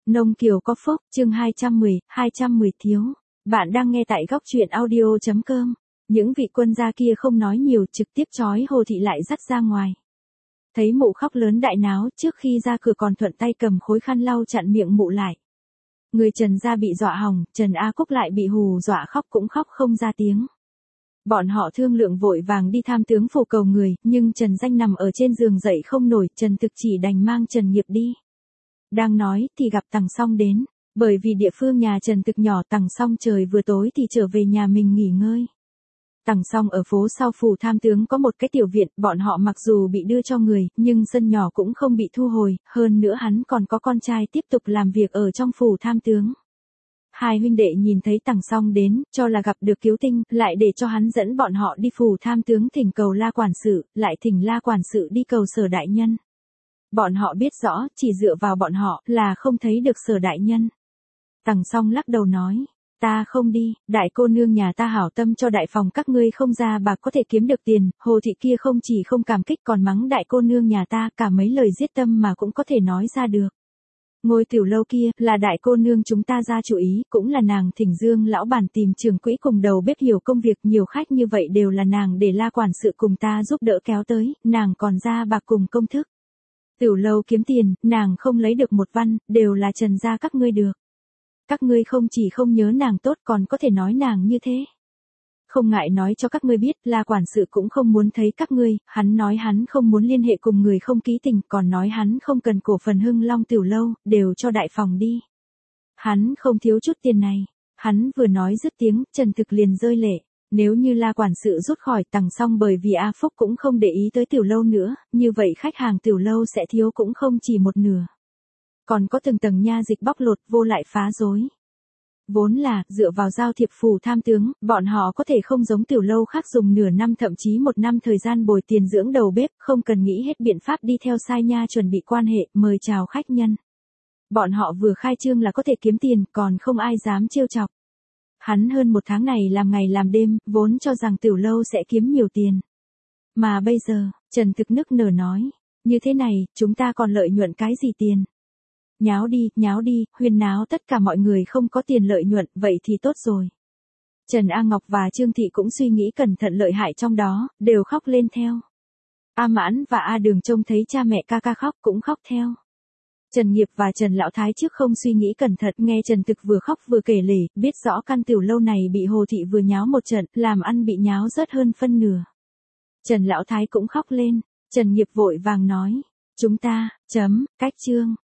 Nông Kiều có phúc, chương 210 thiếu. Bạn đang nghe tại góc truyện audio.com. Những vị quân gia kia không nói nhiều, trực tiếp trói Hồ Thị lại dắt ra ngoài. Thấy mụ khóc lớn đại náo, trước khi ra cửa còn thuận tay cầm khối khăn lau chặn miệng mụ lại. Người Trần gia bị dọa hỏng, Trần A Cúc lại bị hù dọa khóc cũng khóc không ra tiếng. Bọn họ thương lượng vội vàng đi tham tướng phủ cầu người, nhưng Trần Danh nằm ở trên giường dậy không nổi, Trần Thực chỉ đành mang Trần Nghiệp đi. Đang nói thì gặp Tằng Song đến, bởi vì địa phương nhà Trần Thực nhỏ, Tằng Song trời vừa tối thì trở về nhà mình nghỉ ngơi. Tằng Song ở phố sau phủ tham tướng có một cái tiểu viện, bọn họ mặc dù bị đưa cho người, nhưng sân nhỏ cũng không bị thu hồi, hơn nữa hắn còn có con trai tiếp tục làm việc ở trong phủ tham tướng. Hai huynh đệ nhìn thấy Tằng Song đến, cho là gặp được cứu tinh, lại để cho hắn dẫn bọn họ đi phủ tham tướng thỉnh cầu La quản sự, lại thỉnh La quản sự đi cầu Sở đại nhân. Bọn họ biết rõ, chỉ dựa vào bọn họ là không thấy được Sở đại nhân. Tằng Song lắc đầu nói, ta không đi, đại cô nương nhà ta hảo tâm cho đại phòng các ngươi không ra bạc có thể kiếm được tiền, Hồ Thị kia không chỉ không cảm kích còn mắng đại cô nương nhà ta, cả mấy lời giết tâm mà cũng có thể nói ra được. Ngôi tiểu lâu kia, là đại cô nương chúng ta ra chủ ý, cũng là nàng thỉnh Dương lão bản tìm trưởng quỹ cùng đầu bếp hiểu công việc, nhiều khách như vậy đều là nàng để La quản sự cùng ta giúp đỡ kéo tới, nàng còn ra bạc cùng công thức. Tiểu lâu kiếm tiền, nàng không lấy được một văn, đều là Trần gia các ngươi được. Các ngươi không chỉ không nhớ nàng tốt còn có thể nói nàng như thế. Không ngại nói cho các ngươi biết, La quản sự cũng không muốn thấy các ngươi, hắn nói hắn không muốn liên hệ cùng người không ký tình, còn nói hắn không cần cổ phần Hưng Long tiểu lâu, đều cho đại phòng đi. Hắn không thiếu chút tiền này. Hắn vừa nói dứt tiếng, Trần Thực liền rơi lệ. Nếu như La quản sự rút khỏi Tằng Song bởi vì A Phúc cũng không để ý tới tiểu lâu nữa, như vậy khách hàng tiểu lâu sẽ thiếu cũng không chỉ một nửa. Còn có từng tầng nha dịch bóc lột vô lại phá rối. Vốn là, dựa vào giao thiệp phủ tham tướng, bọn họ có thể không giống tiểu lâu khác dùng nửa năm thậm chí một năm thời gian bồi tiền dưỡng đầu bếp, không cần nghĩ hết biện pháp đi theo sai nha chuẩn bị quan hệ, mời chào khách nhân. Bọn họ vừa khai trương là có thể kiếm tiền, còn không ai dám trêu chọc. Hắn hơn một tháng này làm ngày làm đêm, vốn cho rằng tiểu lâu sẽ kiếm nhiều tiền. Mà bây giờ, Trần Thực nức nở nói, như thế này, chúng ta còn lợi nhuận cái gì tiền? Nháo đi, huyên náo tất cả mọi người không có tiền lợi nhuận, vậy thì tốt rồi. Trần A Ngọc và Trương Thị cũng suy nghĩ cẩn thận lợi hại trong đó, đều khóc lên theo. A Mãn và A Đường trông thấy cha mẹ ca ca khóc cũng khóc theo. Trần Nghiệp và Trần Lão Thái trước không suy nghĩ cẩn thận, nghe Trần Thực vừa khóc vừa kể lể, biết rõ căn tiểu lâu này bị Hồ Thị vừa nháo một trận, làm ăn bị nháo rớt hơn phân nửa. Trần Lão Thái cũng khóc lên, Trần Nghiệp vội vàng nói, chúng ta, cách chương.